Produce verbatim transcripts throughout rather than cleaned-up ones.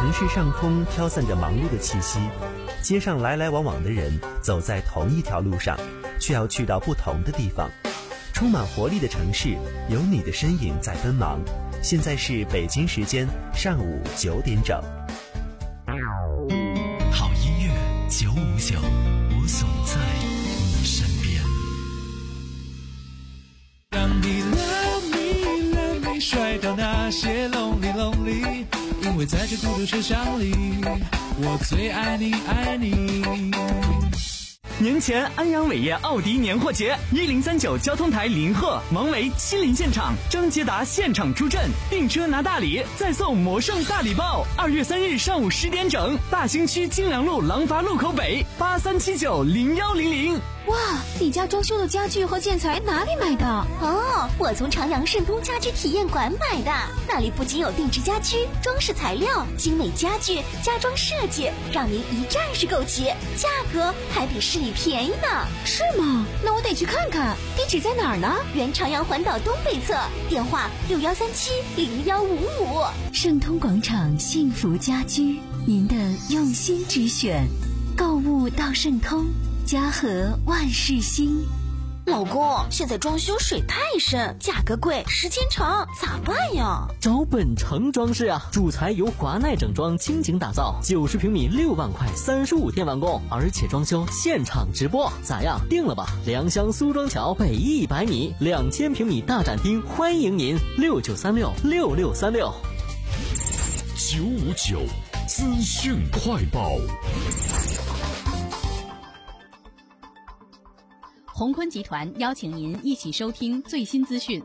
城市上空飘散着忙碌的气息，街上来来往往的人走在同一条路上，却要去到不同的地方。充满活力的城市，有你的身影在奔忙。现在是北京时间上午九点整。 好音乐九五九，我总在你身边。 当你 love me love me 甩掉那些 lonely lonely， 因为在这孤独车厢里，我最爱你爱你。 年前安阳伟业奥迪年货节，一零三九交通台林鹤、王维亲临现场，张捷达现场出阵，订车拿大礼，再送魔圣大礼包。二月三日上午十点整，大兴区金良路廊坊路口北八三七九零幺零零。 哇，你家装修的家具和建材哪里买的？ 哦，我从长阳盛通家居体验馆买的，那里不仅有定制家居、装饰材料、精美家具、家装设计，让您一站式购齐，价格还比市里便宜呢。 是吗？那我得去看看，地址在哪儿呢？ 原长阳环岛东北侧，电话六幺三七零幺五五。 盛通广场幸福家居，您的用心之选，购物到盛通，家和万事兴。 老公，现在装修水太深，价格贵，时间长，咋办呀？ 找本城装饰啊，主材由华奈整装倾情打造，九十平米六万块，三十五天完工，而且装修现场直播，咋样？定了吧？良乡苏庄桥北一百米，两千平米大展厅，欢迎您，六九三六六六三六。 九五九资讯快报。 鸿坤集团邀请您一起收听最新资讯。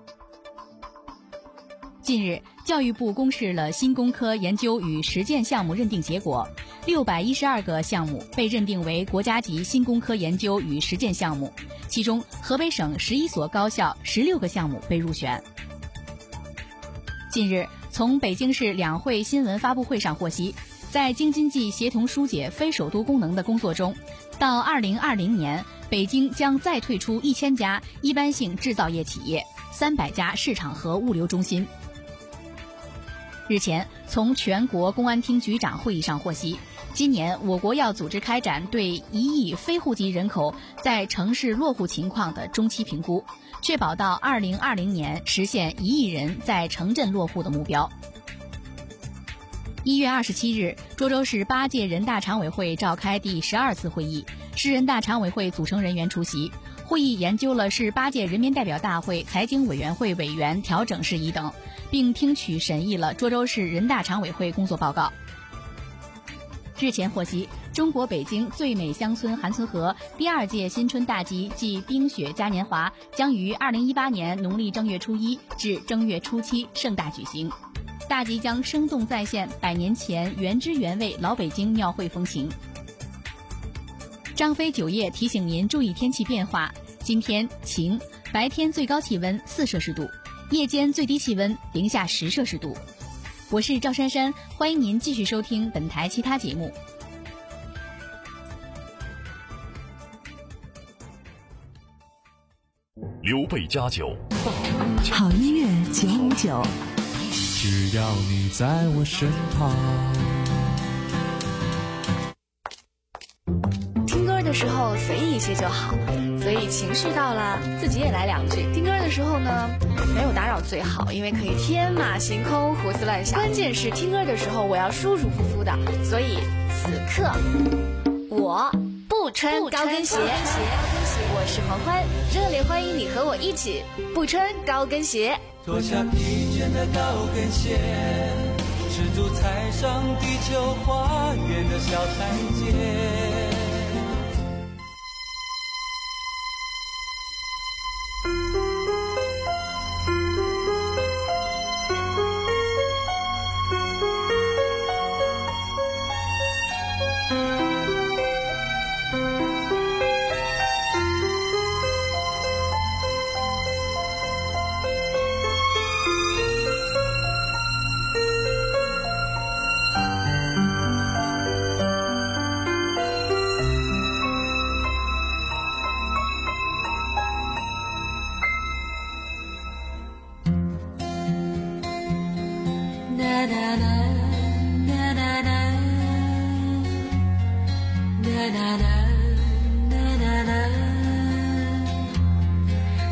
近日，教育部公示了新工科研究与实践项目认定结果，六百一十二个项目被认定为国家级新工科研究与实践项目，其中河北省十一所高校十六个项目被入选。近日，从北京市两会新闻发布会上获悉，在京津冀协同疏解非首都功能的工作中，到二零二零年，北京将再退出一千家一般性制造业企业、三百家市场和物流中心。日前，从全国公安厅局长会议上获悉，今年我国要组织开展对一亿非户籍人口在城市落户情况的中期评估，确保到二零二零年实现一亿人在城镇落户的目标。一月二十七日，涿州市八届人大常委会召开第十二次会议，市人大常委会组成人员出席。会议研究了市八届人民代表大会财经委员会委员调整事宜等，并听取审议了涿州市人大常委会工作报告。日前获悉，中国北京最美乡村韩村河第二届新春大集暨冰雪嘉年华将于二零一八年农历正月初一至正月初七盛大举行。大集将生动再现百年前原汁原味老北京庙会风情。张飞酒业提醒您注意天气变化，今天晴，白天最高气温四摄氏度，夜间最低气温零下十摄氏度。我是赵珊珊，欢迎您继续收听本台其他节目。 刘备家酒， 好音乐九五九， 只要你在我身旁。 听歌的时候随意一些就好，所以情绪到了自己也来两句。听歌的时候呢，没有打扰最好，因为可以天马行空胡思乱想。关键是听歌的时候我要舒舒服服的，所以此刻我不穿高跟鞋。我是黄欢，热烈欢迎你和我一起不穿高跟鞋。 脱下疲倦的高跟鞋，赤足踩上地球花园的小台阶。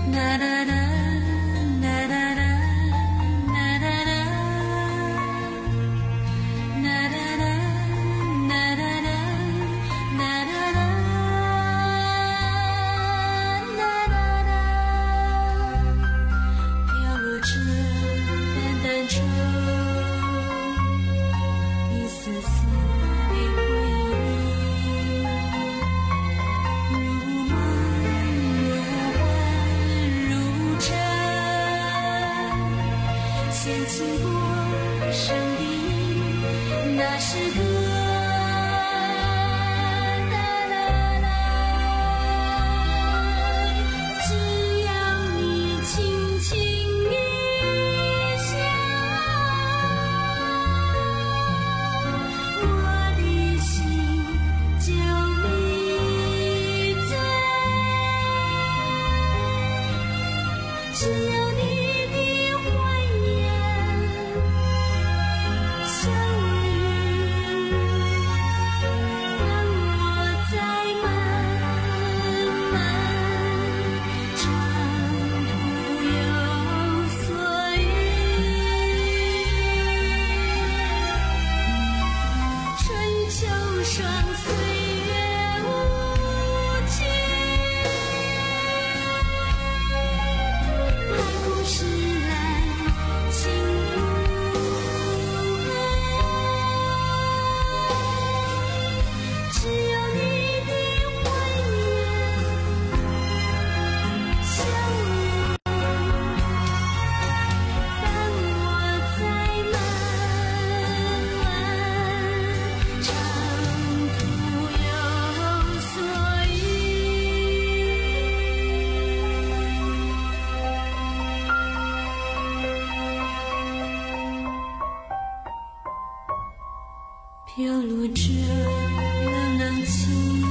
飘落着了浪情，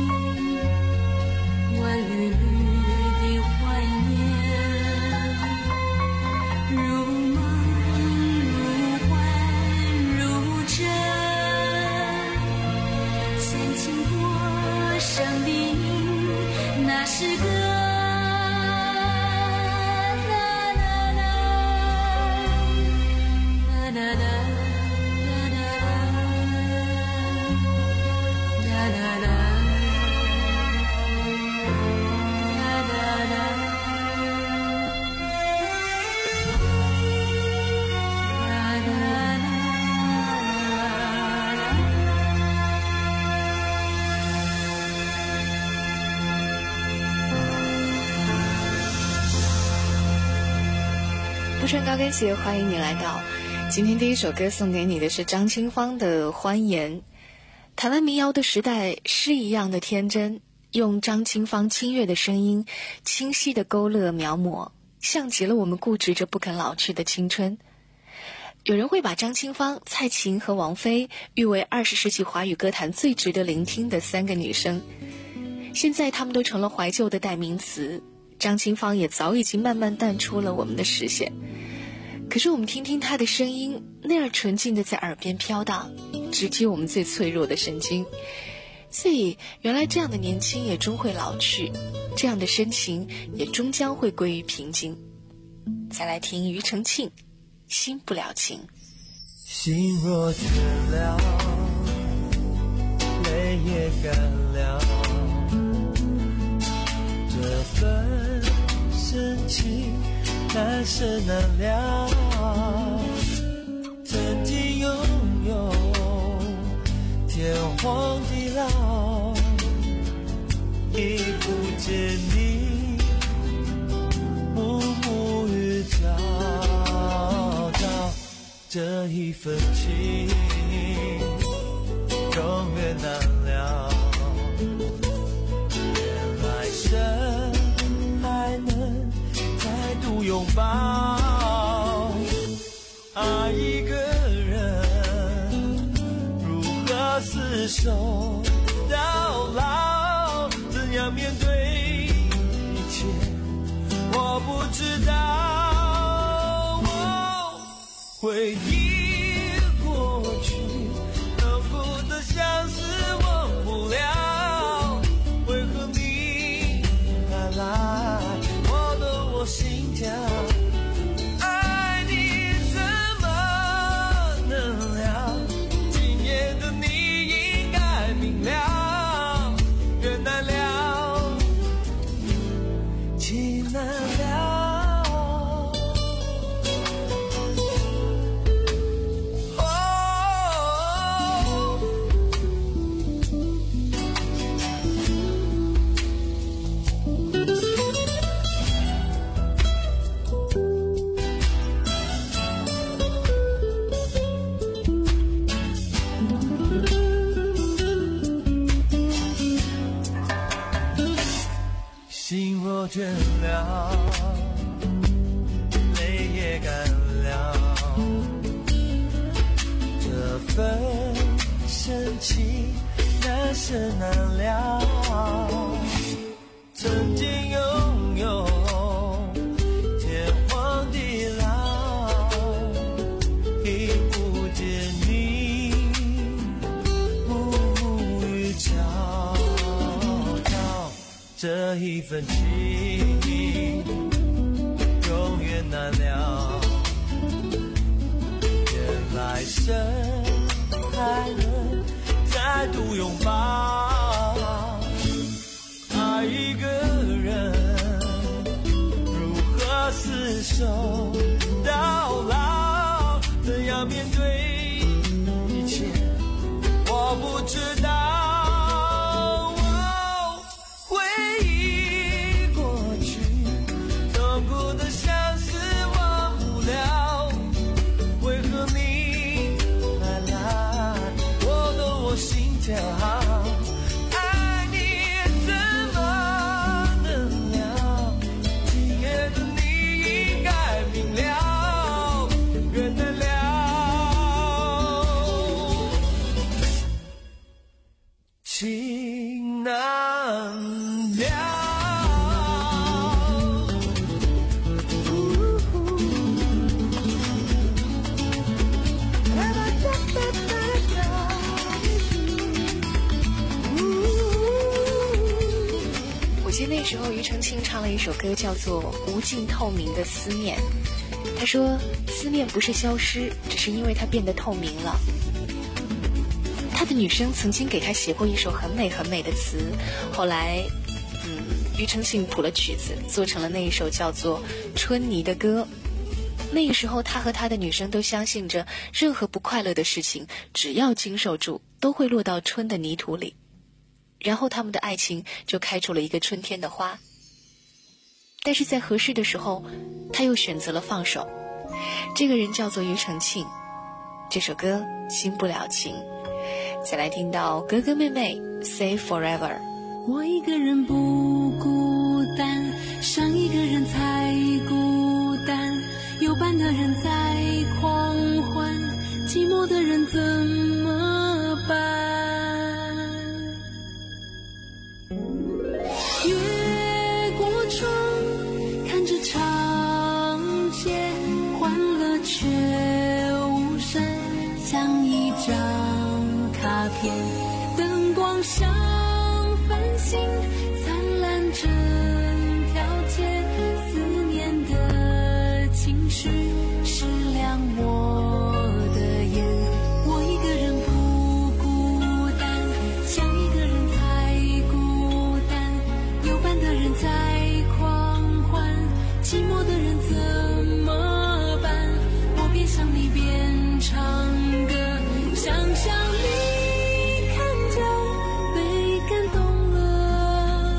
万缕缕的怀念，如梦如幻如真，牵牵过生命，那是个啦啦啦啦啦啦。 不穿高跟鞋，欢迎你来到。今天第一首歌送给你的是张清芳的《欢颜》。台湾民谣的时代，诗一样的天真，用张清芳清越的声音，清晰的勾勒描摹，像极了我们固执着不肯老去的青春。有人会把张清芳、蔡琴和王菲誉为二十世纪华语歌坛最值得聆听的三个女生。现在她们都成了怀旧的代名词，张清芳也早已经慢慢淡出了我们的视线。可是我们听听她的声音，那样纯净的在耳边飘荡，直击我们最脆弱的神经。所以原来这样的年轻也终会老去，这样的深情也终将会归于平静。再来听庾澄庆，心不了情。 心若倦了，泪也干了，这份深情难舍难了，曾经拥有天荒地老，已不见你暮暮与朝朝，这一份情永远难了，原来生还能再度拥抱，爱一个人如何厮守到老，怎样面对一切我不知道，哦，回忆过去痛苦的相思忘不了，为何你还来我都舍难了。曾经拥有天荒地老，已不见你暮暮与悄悄，这一份情永远难了。愿来生还能再度拥抱，爱一个人如何厮守到老，怎样面对一切我不知道。哦，回忆过去，痛苦的相思忘不了，为何你来来我懂我心跳，爱你怎么能了，今夜的你应该明了，原来了情难了。 我记得那时候庾澄庆唱了一首歌叫做《无尽透明的思念》，他说思念不是消失，只是因为它变得透明了。他的女生曾经给他写过一首很美很美的词，后来嗯，庾澄庆谱了曲子，做成了那一首叫做《春泥》的歌。那个时候他和他的女生都相信着，任何不快乐的事情只要经受住，都会落到春的泥土里，然后他们的爱情就开出了一个春天的花。但是在合适的时候，他又选择了放手。这个人叫做庾澄庆，这首歌新不了情。再来听到哥哥妹妹 Say Forever。 我一个人不孤单，伤一个人才孤单，有伴的人在狂欢，寂寞的人怎么办？越过窗，看着长街，欢乐却无声，像一张卡片，灯光像繁星，灿烂整条街，思念的情绪是亮我的眼。我一个人不孤单，想一个人才孤单，有伴的人在狂欢，寂寞的人怎么办？我边想你边唱歌，想象你看着被感动了，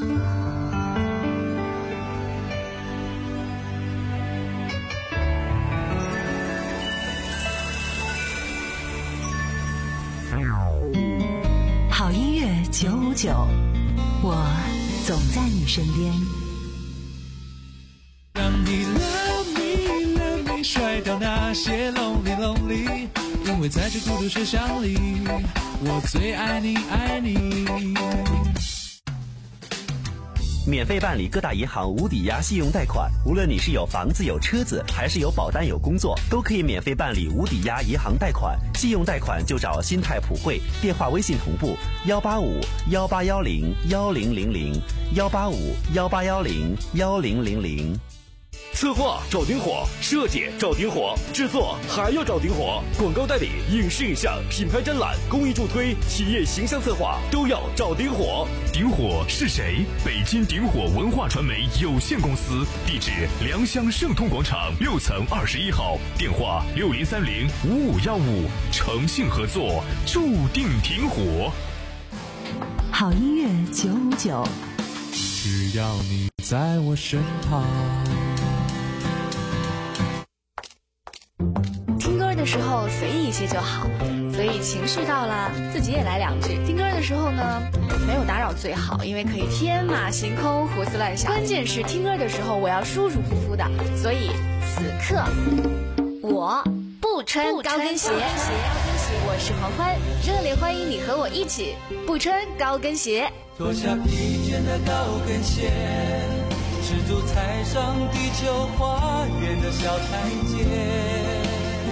好音乐九五九，我总在你身边。 让你 love me love me 甩掉那些 lonely lonely， 因为在这孤独车厢里，我最爱你爱你。 免费办理各大银行无抵押信用贷款，无论你是有房子有车子，还是有保单有工作，都可以免费办理无抵押银行贷款。信用贷款就找新泰普惠，电话微信同步幺八五幺八幺零幺零零零幺八五幺八幺零幺零零零。 策划找丁火，设计找丁火，制作还要找丁火，广告代理、影视影像、品牌展览、公益助推、企业形象策划都要找丁火。 丁火是谁？北京丁火文化传媒有限公司，地址良乡盛通广场六层二十一号，电话六零三零五五幺五，诚信合作，注定挺火。 好音乐九五九， 只要你在我身旁。 听歌的时候随意一些就好，所以情绪到了自己也来两句。听歌的时候呢，没有打扰最好，因为可以天马行空胡思乱想。关键是听歌的时候我要舒舒服服的，所以此刻我不穿高跟鞋。我是黄欢，热烈欢迎你和我一起不穿高跟鞋。 脱下疲倦的高跟鞋，赤足踩上地球花园的小台阶。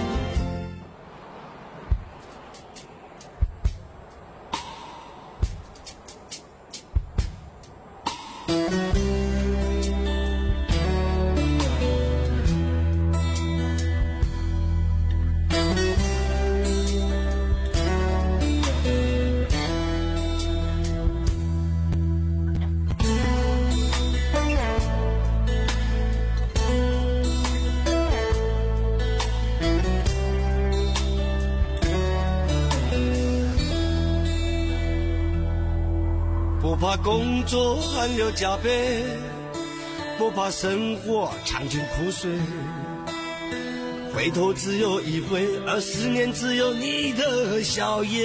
不怕工作汗流浃背，不怕生活尝尽苦水，回头只有一回，而思念只有你的笑颜。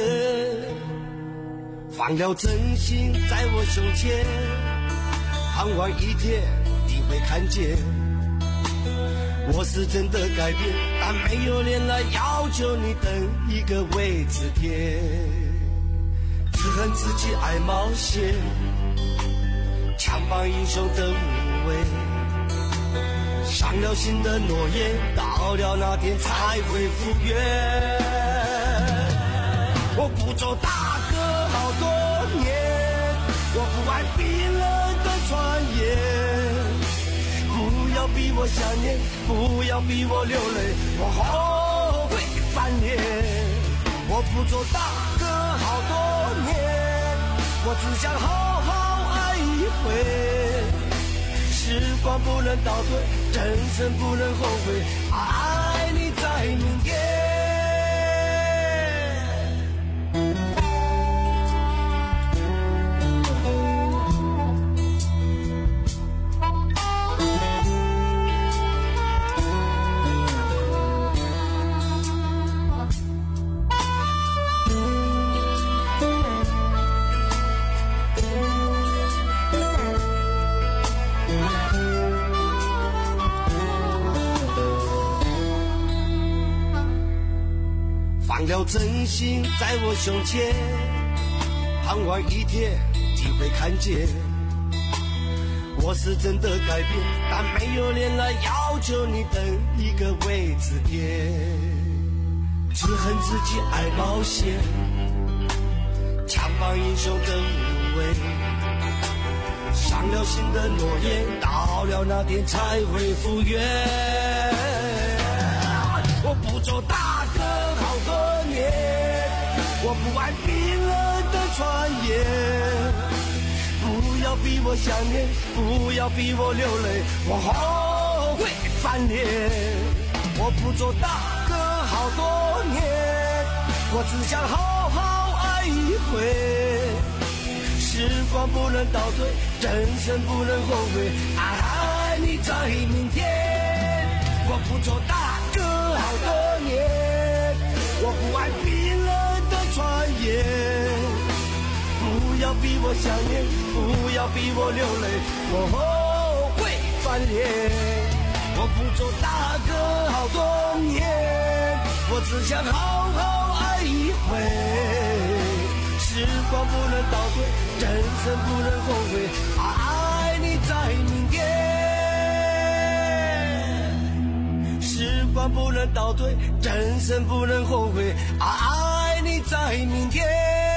放了真心在我胸前，盼望一天你会看见，我是真的改变，但没有脸来要求你等一个未知天。只恨自己爱冒险，强绑英雄的无畏，伤了心的诺言，到了那天才会复原。我不做大哥好多年，我不爱冰冷的传言，不要逼我想念，不要逼我流泪，我后悔翻脸。我不做大哥好多年，我只想好好爱一回。时光不能倒退，人生不能后悔，爱你在明天。放了真心在我胸前，盼望一天你会看见，我是真的改变，但没有脸来要求你等一个未知天。只恨自己爱冒险，强绑英雄的无畏，伤了心的诺言，到了那天才会复原。我不做大哥好多年，我不爱冰冷的传言，不要逼我想念，不要逼我流泪，我后悔翻脸。我不做大哥好多年，我只想好好爱一回。时光不能倒退，人生不能后悔，爱你在明天。我不做大哥好多年，我不爱冰冷的传言，不要逼我想念，不要逼我流泪，我后悔翻脸。我不做大哥好多年，我只想好好爱一回。时光不能倒退，人生不能后悔，爱你在明天。时光不能倒退，人生不能后悔，爱你在明天。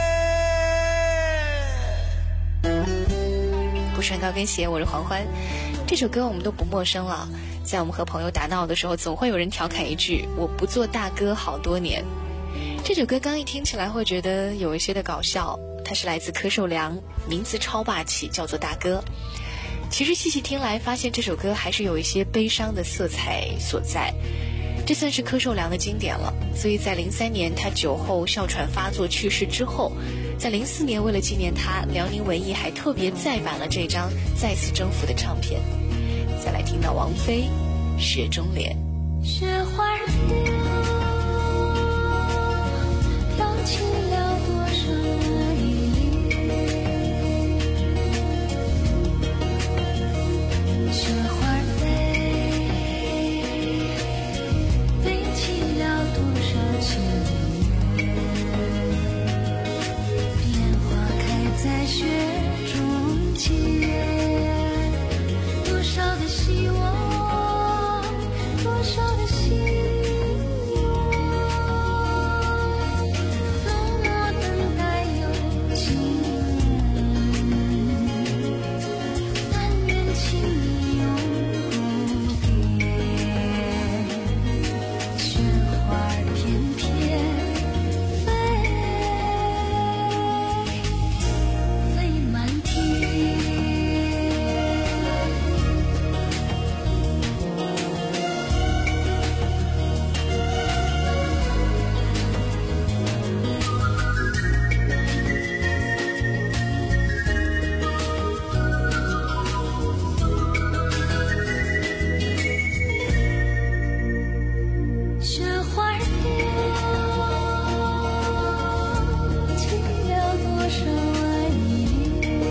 不穿高跟鞋，我是黄欢。这首歌我们都不陌生了，在我们和朋友打闹的时候，总会有人调侃一句我不做大哥好多年。这首歌刚一听起来会觉得有一些的搞笑，它是来自柯受良，名字超霸气，叫做大哥。其实细细听来发现这首歌还是有一些悲伤的色彩所在，这算是柯受良的经典了。所以在零三年他酒后哮喘发作去世之后，在零四年为了纪念他，辽宁文艺还特别再版了这张再次征服的唱片。再来听到王菲《雪中莲》。 雪花飘，飘起了多少爱恋，雪花飞，飞起了多少情缘，莲花开在雪中间，多少的希望，多少的心愿，默默等待有情人，但愿情意永不变，雪花翩翩飞，飞满天。雪花飘起了多少爱恋，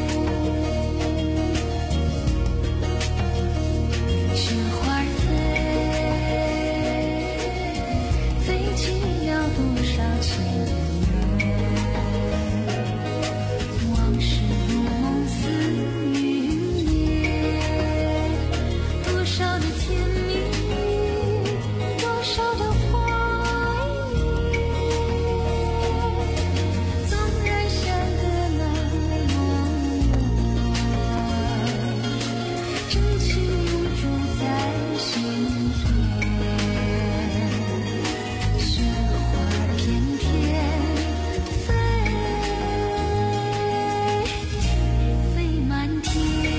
雪花飞，飞起了多少情缘，往事如梦似云烟，多少的甜蜜，多少的怀念，纵然相隔那么远，真情永驻在心田，雪花翩翩飞，飞满天。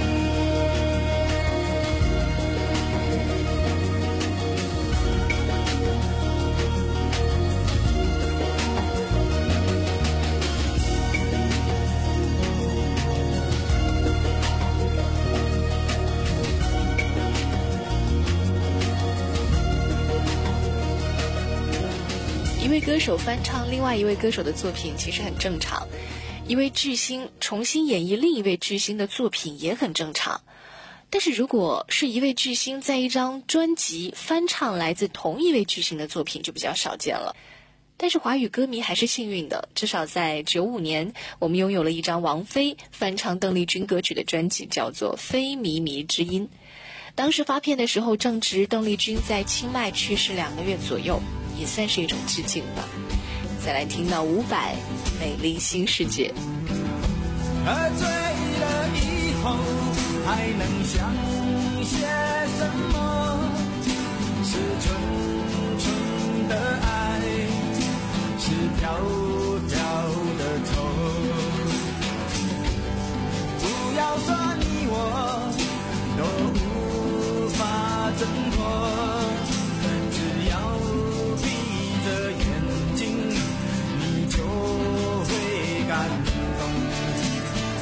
一位歌手翻唱另外一位歌手的作品其实很正常，一位巨星重新演绎另一位巨星的作品也很正常。但是如果是一位巨星在一张专辑翻唱来自同一位巨星的作品，就比较少见了。但是华语歌迷还是幸运的，至少在九五年，我们拥有了一张王菲翻唱邓丽君歌曲的专辑，叫做《非靡靡之音》。当时发片的时候，正值邓丽君在清迈去世两个月左右，也算是一种致敬吧。再来听到伍佰《美丽新世界》。 喝醉了以后还能想些什么？是纯纯的爱，是飘飘的愁。不要说你我都无法挣脱，只要闭着眼睛，你就会感动。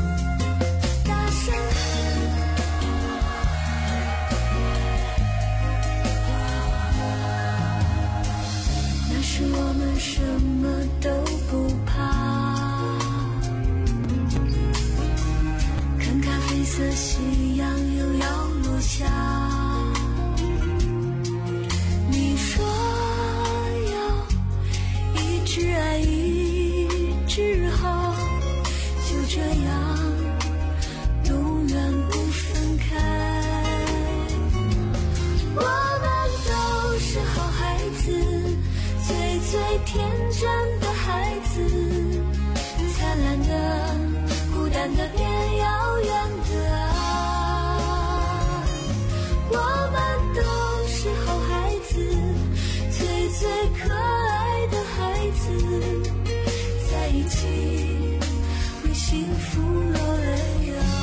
色夕阳又要落下。你说要一直爱一直好，就这样永远不分开。我们都是好孩子，最最天真的孩子，灿烂的孤单的变遥远的爱。我们都是好孩子，最最可爱的孩子，在一起为幸福落泪啊。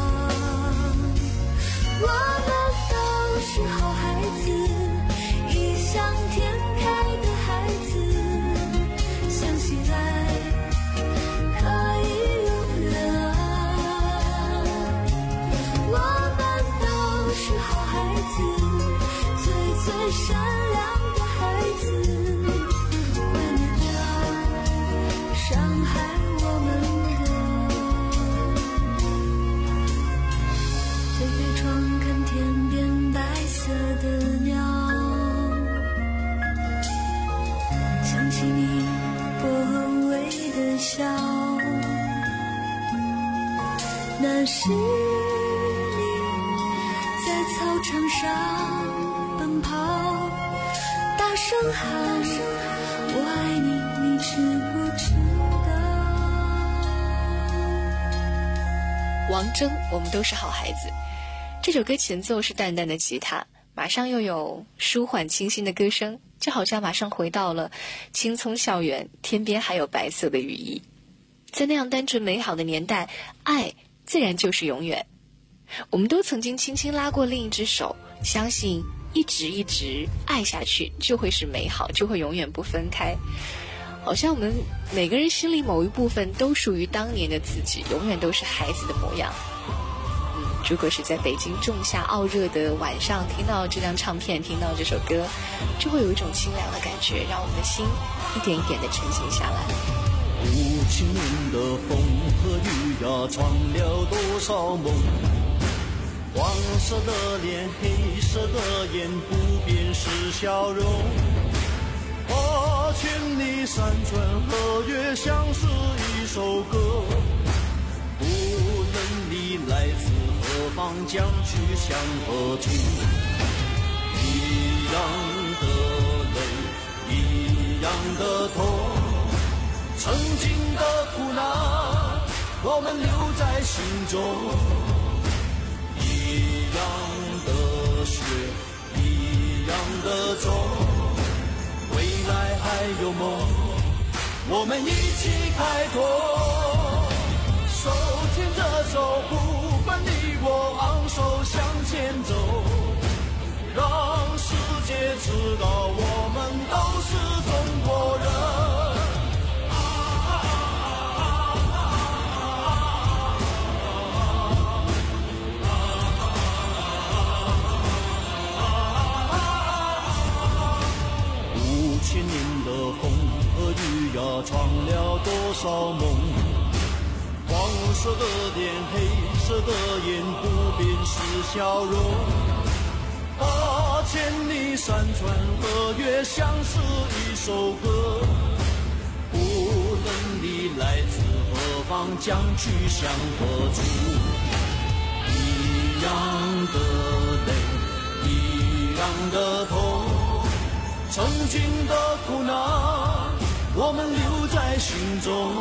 我们都是好孩子，异想天开的孩子，相信爱可以永远啊。我们都是好孩子，最最善良的孩子，怀念着伤害我们的。推开窗看天边白色的鸟，想起你薄微的笑，那是你在操场上奔跑，大声喊我爱你，你知不知道？ 王铮，我们都是好孩子。这首歌前奏是淡淡的吉他，马上又有舒缓清新的歌声，就好像马上回到了青葱校园，天边还有白色的羽翼。在那样单纯美好的年代，爱自然就是永远。我们都曾经轻轻拉过另一只手，相信一直一直爱下去就会是美好，就会永远不分开。好像我们每个人心里某一部分都属于当年的自己，永远都是孩子的模样。嗯，如果是在北京仲夏傲热的晚上听到这张唱片，听到这首歌，就会有一种清凉的感觉，让我们的心一点一点的沉静下来。 五千年的风和雨呀，闯了多少梦？黄色的脸，黑色的眼，不变是笑容。八千里山川和月，像是一首歌。无论你来自何方，将去向何处？一样的泪，一样的痛。曾经的苦难，我们留在心中。一样的血，一样的种，未来还有梦，我们一起开拓。手牵着手，不管你我，昂首向前走，让世界知道我们都是中国人。千年的风和雨呀，闯了多少梦？黄色的脸，黑色的眼，不变是笑容。八千里山川和月，像是一首歌。无论你来自何方，将去向何处？一样的泪，一样的痛。曾经的苦难，我们留在心中。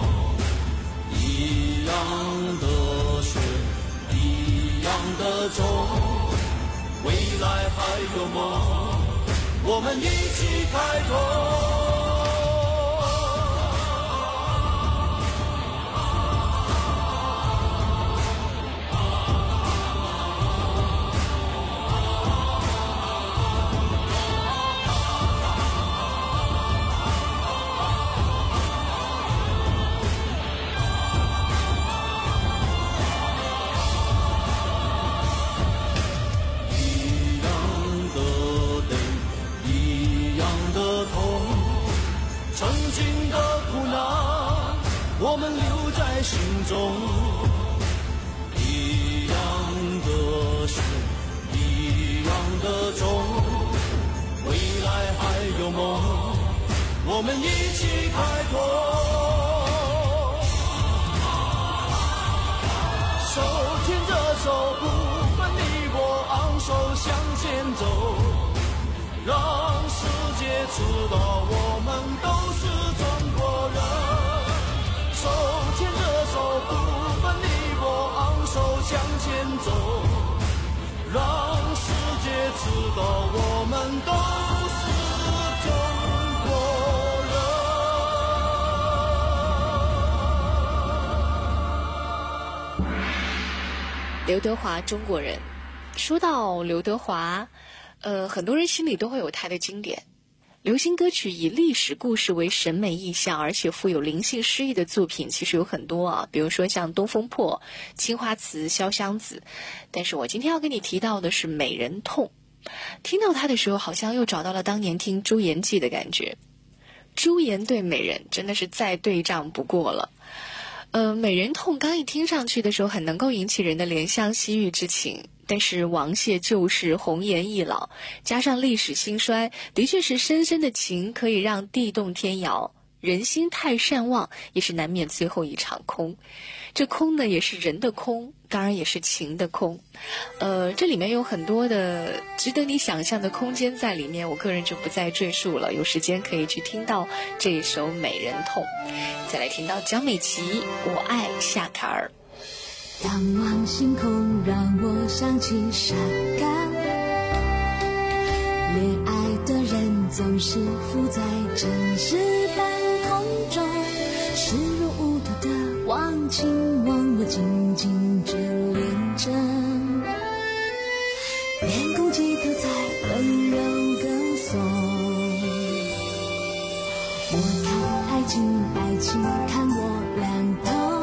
一样的血，一样的种，未来还有梦，我们一起开拓。我们留在心中，一样梦，我们一起开拓。手牵着手，不分你我，昂首向前走，让世界知道我们都是中国人。手牵着手，不分你我，昂首向前走，让世界知道我们都是中国人。 刘德华，中国人。说到刘德华，呃，很多人心里都会有他的经典。流行歌曲以历史故事为审美意象，而且富有灵性诗意的作品其实有很多啊，比如说像《东风破》、《青花瓷》、《潇湘子》。但是我今天要跟你提到的是《美人痛》。听到它的时候，好像又找到了当年听《朱颜记》的感觉。朱颜对美人真的是再对仗不过了。呃，美人痛刚一听上去的时候，很能够引起人的怜香惜玉之情。但是王谢旧事，红颜易老，加上历史兴衰，的确是深深的情可以让地动天摇。人心太善忘，也是难免最后一场空。这空呢，也是人的空，当然也是情的空。呃，这里面有很多的值得你想象的空间在里面，我个人就不再赘述了。有时间可以去听到这一首《美人痛》，再来听到江美琪《我爱夏卡尔》。 仰望星空，让我想起沙冈。恋爱的人总是浮在真实半空中，视若无睹的忘情忘我，紧紧眷恋着，连孤寂都在温柔歌颂。我看爱情，爱情看我两头。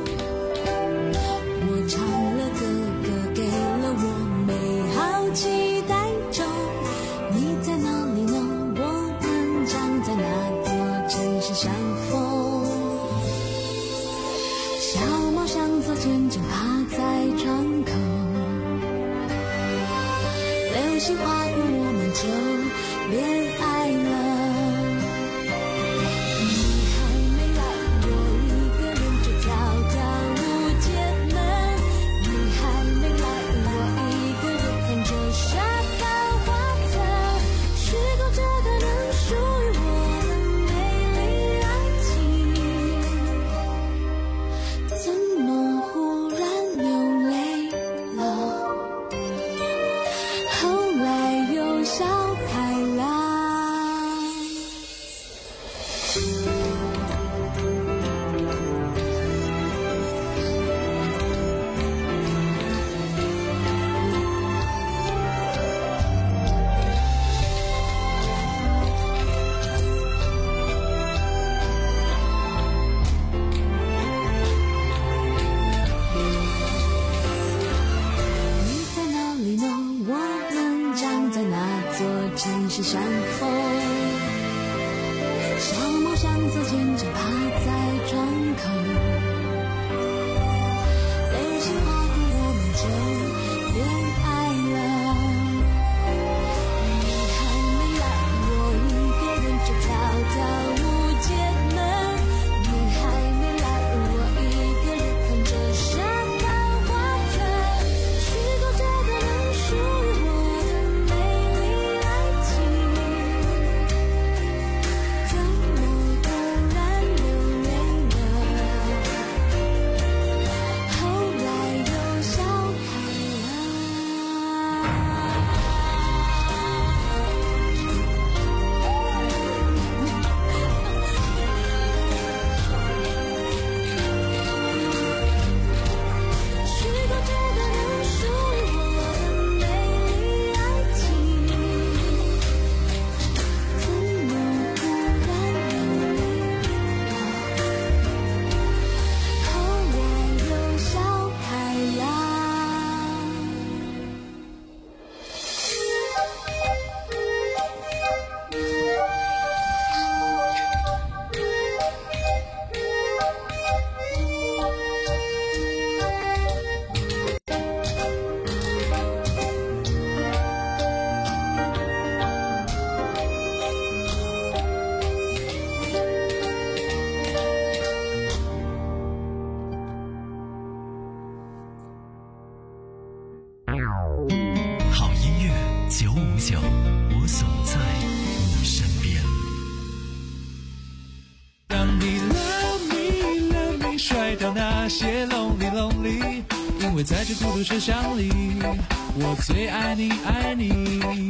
我唱了歌，歌给了我美好期待中。你在哪里呢？我们将在哪座城市相逢？小猫向左渐渐趴在窗口，流星划过我们就恋爱了。后来有九，我总在你身边。 让你 love me love me 甩掉那些 lonely lonely， 因为在这孤独车厢里，我最爱你爱你。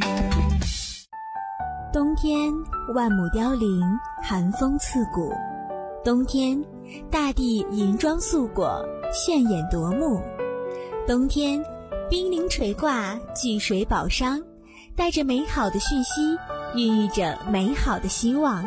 冬天万亩凋零，寒风刺骨。冬天大地银装素裹，炫眼夺目。冬天冰凌垂挂，聚水宝商，带着美好的讯息，孕育着美好的希望。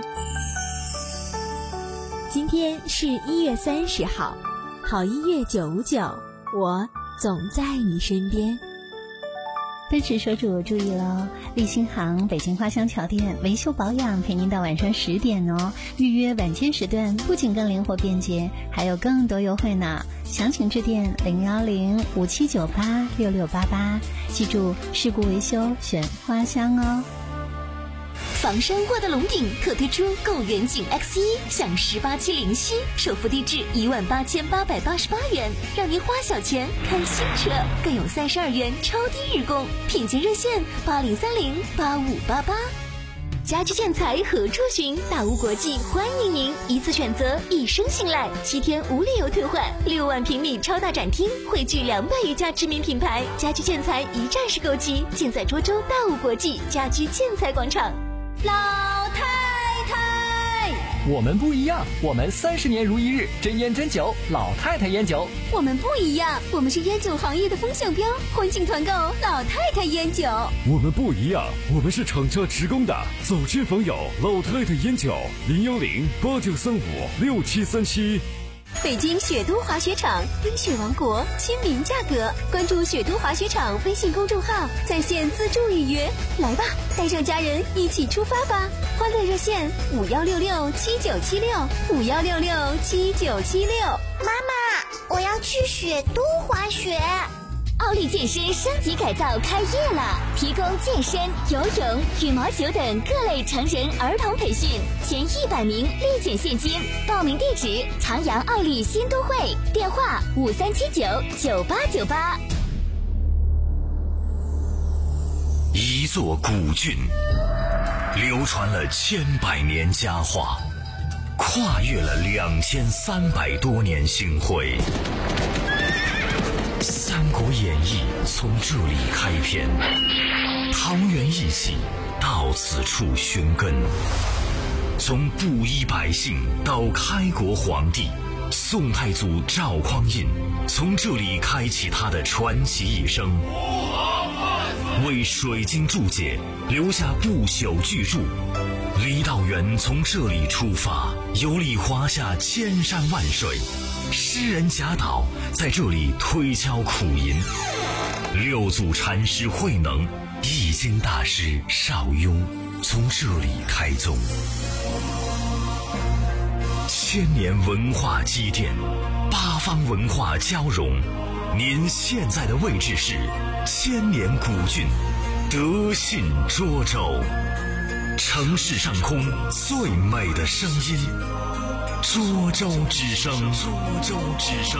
今天是一月三十号，好音乐九五九，我总在你身边。 奔驰车主注意喽！立新行北京花乡桥店维修保养陪您到晚上十点哦。预约晚间时段不仅更灵活便捷，还有更多优惠呢。详情致电零幺零五七九八六六八八，记住事故维修选花乡哦。 房山沃德龙鼎特推出购远景 X 一 享十八期零息，首付低至一万八千八百八十八元，让您花小钱看新车，更有三十二元超低日供，品鉴热线八零三零八五八八。家居建材何处寻？大屋国际欢迎您，一次选择，一生信赖，七天无理由退换，六万平米超大展厅，汇聚两百余家知名品牌，家居建材一站式购齐，尽在涿州大屋国际家居建材广场。 老太太， 我们不一样，我们三十年如一日，真烟真酒，老太太烟酒。 我们不一样，我们是烟酒行业的风向标，欢庆团购老太太烟酒。 我们不一样，我们是厂家职工的，走亲访友，老太太烟酒，零幺零八九三五六七三七。 北京雪都滑雪场，冰雪王国，亲民价格。关注雪都滑雪场微信公众号，在线自助预约。来吧，带上家人一起出发吧！欢乐热线五幺六六七九七六五幺六六七九七六。 妈妈，我要去雪都滑雪。 奥利健身升级改造开业了，提供健身、游泳、羽毛球等各类成人、儿童培训，前一百名立减现金。报名地址：长阳奥利新都会，电话五三七九九八九八。 一座古郡，流传了千百年佳话，跨越了两千三百多年星辉。《三国演义》从这里开篇，桃园义气到此处寻根。从布衣百姓到开国皇帝，宋太祖赵匡胤从这里开启他的传奇一生，为水晶注解留下不朽巨著。郦道元从这里出发，游历华夏千山万水。诗人贾岛在这里推敲苦吟，六祖禅师慧能、易经大师邵雍从这里开宗。千年文化积淀，八方文化交融。您现在的位置是千年古郡德信涿州，城市上空最美的声音。涿州之声，涿州之声。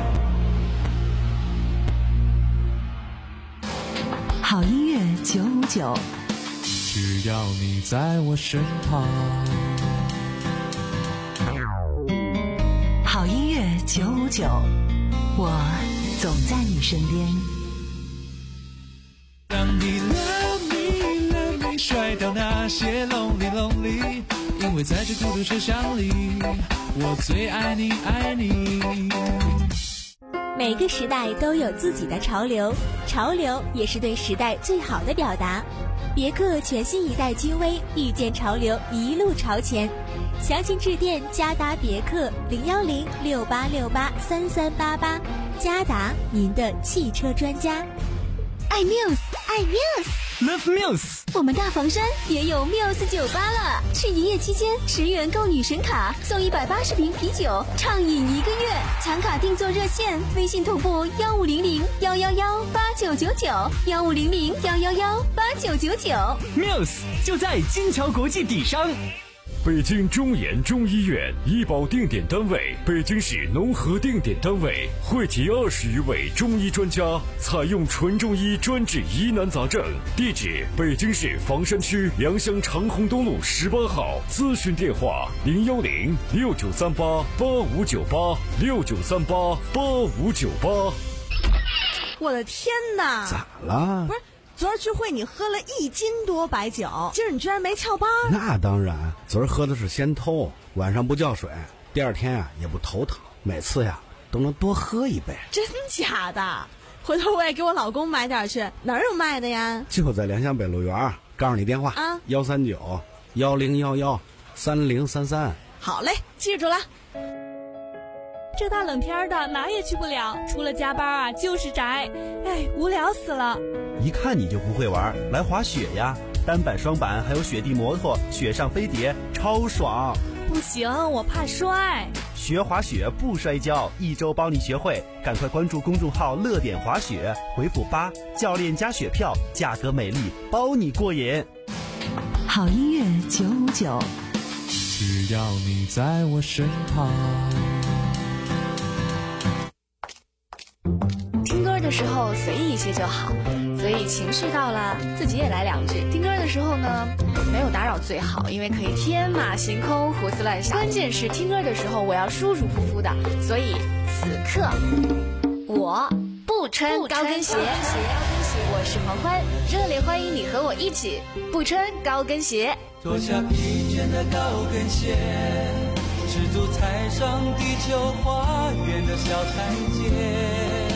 好音乐九五九， 只要你在我身旁。 好音乐九五九，我总在你身边。 让你 love me love me 甩掉那些 lonely lonely， 因为在这孤独车厢里，我最爱你爱你。 每个时代都有自己的潮流，潮流也是对时代最好的表达。别克全新一代君威，遇见潮流，一路朝前。详情致电嘉达别克零幺零六八六八三三八八，嘉达您的汽车专家。 爱 Muse， 爱 Muse，Love Muse。 我们大房山也有 Muse 酒吧了，是营业期间十元购女神卡送一百八十瓶啤酒，畅饮一个月。抢卡定做热线，微信同步幺五零零幺幺幺八九九九幺五零零幺幺幺八九九九。 Muse 就在金桥国际底商。 北京中研中医院医保定点单位，北京市农合定点单位，汇集二十余位中医专家，采用纯中医专治疑难杂症。地址：北京市房山区良乡长虹东路十八号。咨询电话：零幺零六九三八八五九八六九三八八五九八。 我的天哪！ 咋了？ 不是。昨儿聚会你喝了一斤多白酒，今儿你居然没翘班？ 那当然，昨儿喝的是仙偷，晚上不叫水，第二天啊也不头疼，每次呀都能多喝一杯。 真假的？回头我也给我老公买点去，哪儿有卖的呀？ 就在良乡北路园，告诉你电话啊，幺三九幺零幺幺三零三三。 好嘞，记住了。 这大冷天的哪也去不了，除了加班啊就是宅，哎，无聊死了。 一看你就不会玩，来滑雪呀，单板双板还有雪地摩托，雪上飞碟超爽。 不行，我怕摔。 学滑雪不摔跤，一周帮你学会，赶快关注公众号乐点滑雪，回复八，教练加雪票，价格美丽，包你过瘾。 好音乐九五九， 只要你在我身旁。 听歌的时候随意一些就好，所以情绪到了自己也来两句。听歌的时候呢，没有打扰最好，因为可以天马行空胡思乱想。关键是听歌的时候我要舒舒服服的，所以此刻我不穿高跟鞋。我是黄欢，热烈欢迎你和我一起不穿高跟鞋。 脱下疲倦的高跟鞋，赤足踩上地球花园的小台阶。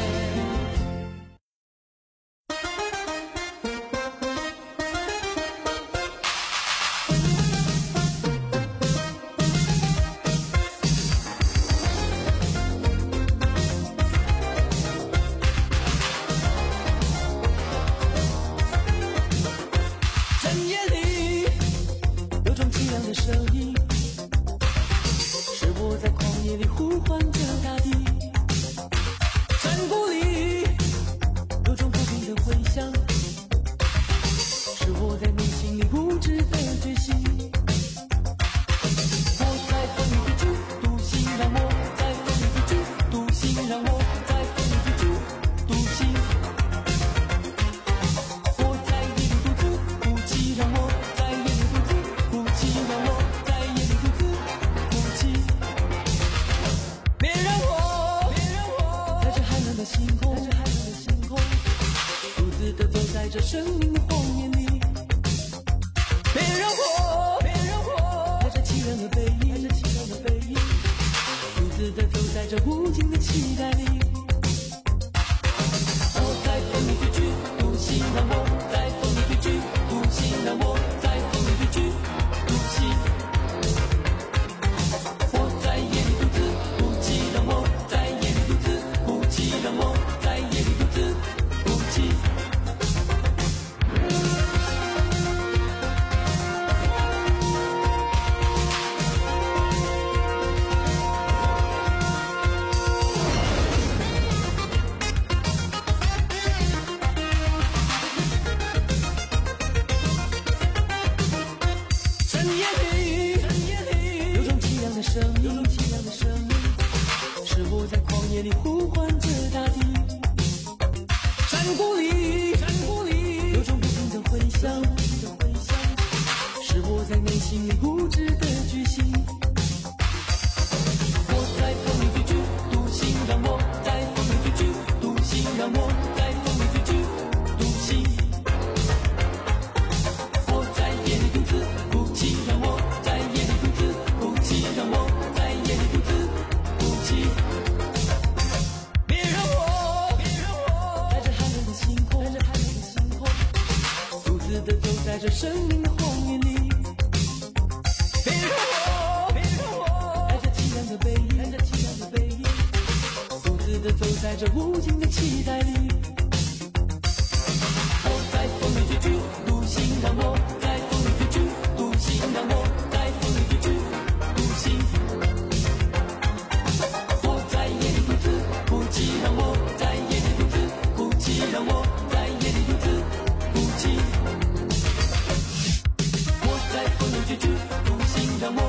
让我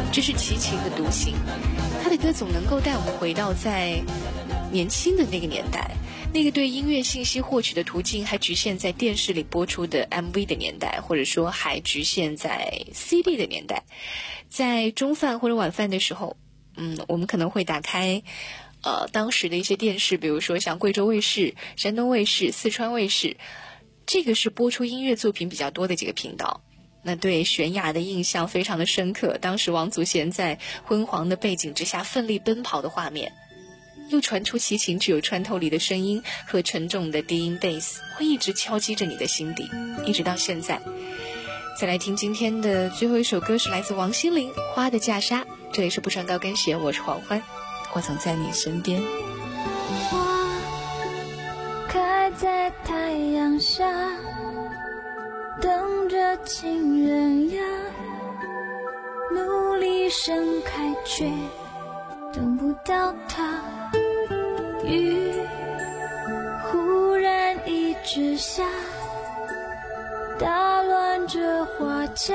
这是齐秦的独行，他的歌总能够带我们回到在年轻的那个年代，那个对音乐信息获取的途径还局限在电视里播出的 M V 的年代，或者说还局限在 C D 的年代。在中饭或者晚饭的时候，嗯，我们可能会打开呃当时的一些电视，比如说像贵州卫视、山东卫视、四川卫视，这个是播出音乐作品比较多的几个频道。那对悬崖的印象非常的深刻，当时王祖贤在昏黄的背景之下奋力奔跑的画面，又传出齐秦具有穿透力的声音和沉重的低音贝斯，会一直敲击着你的心底，一直到现在。再来听今天的最后一首歌，是来自王心凌《花的嫁纱》，这里是不穿高跟鞋，我是黄欢，我总在你身边。 花开在太阳下，等着情人呀，努力盛开却等不到它。雨忽然一直下，打乱这花架，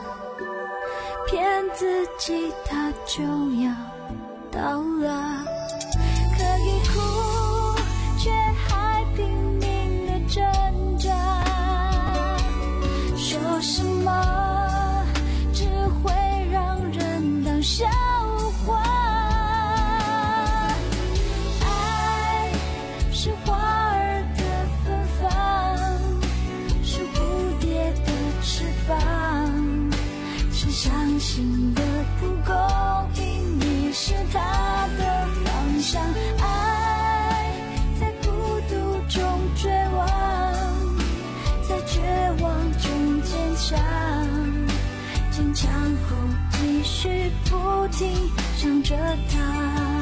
骗自己它就要到了。可以哭，却还拼命的挣扎，说什么只会让人当笑话。爱是花儿的芬芳，是蝴蝶的翅膀，是伤心的不公平，你是它的方向。爱在孤独中绝望，在绝望中坚强，坚强后继续不停想着它。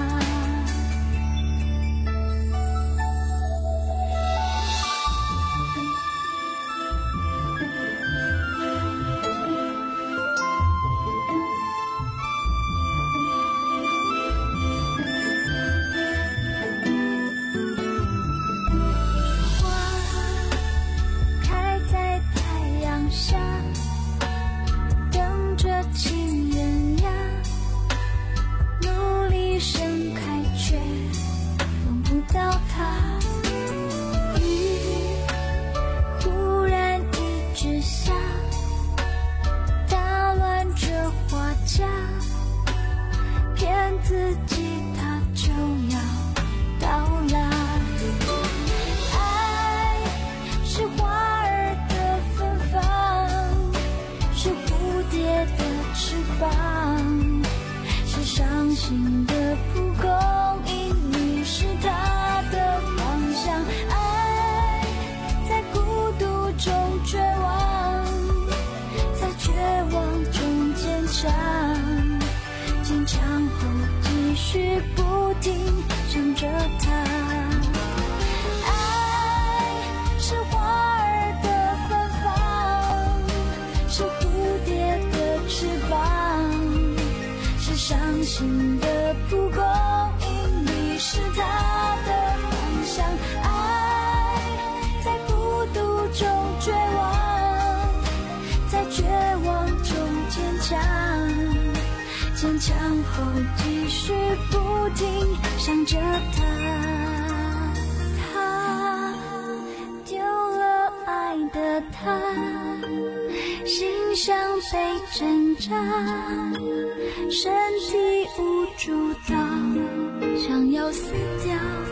伤心的不公因你是他的方向。爱在孤独中绝望，在绝望中坚强，坚强后继续不停想着他。他丢了爱的他，心像被针扎，身体无助到想要死掉，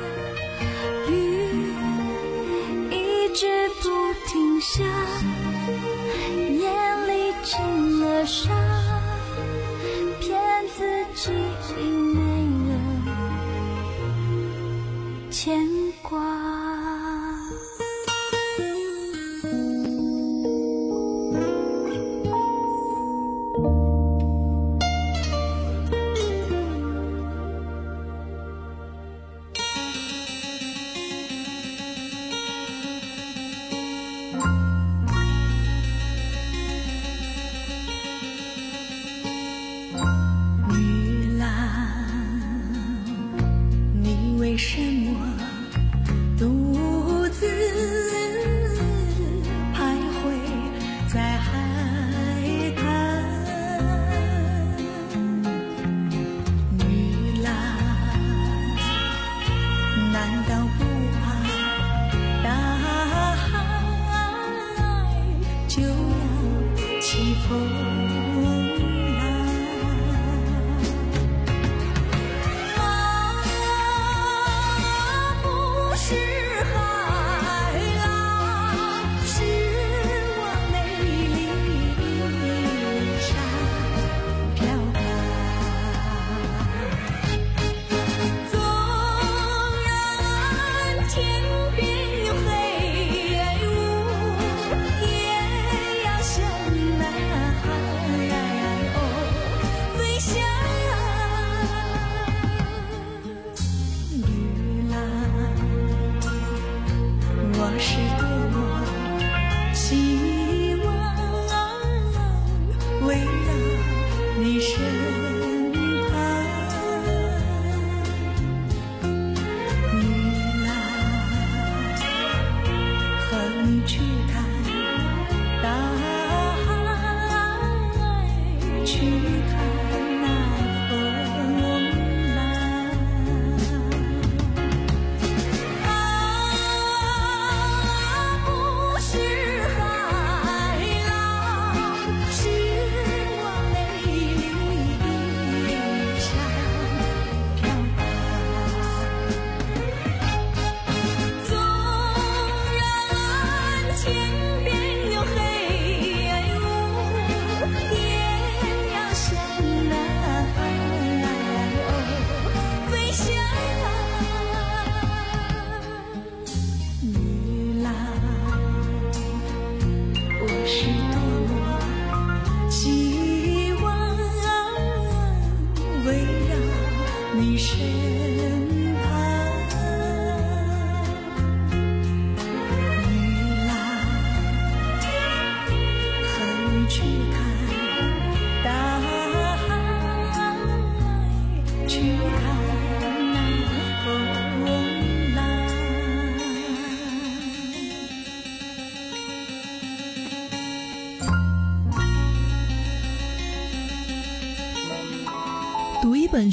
雨一直不停下，眼里进了沙，骗自己已没了牵挂。雨啦就要起风。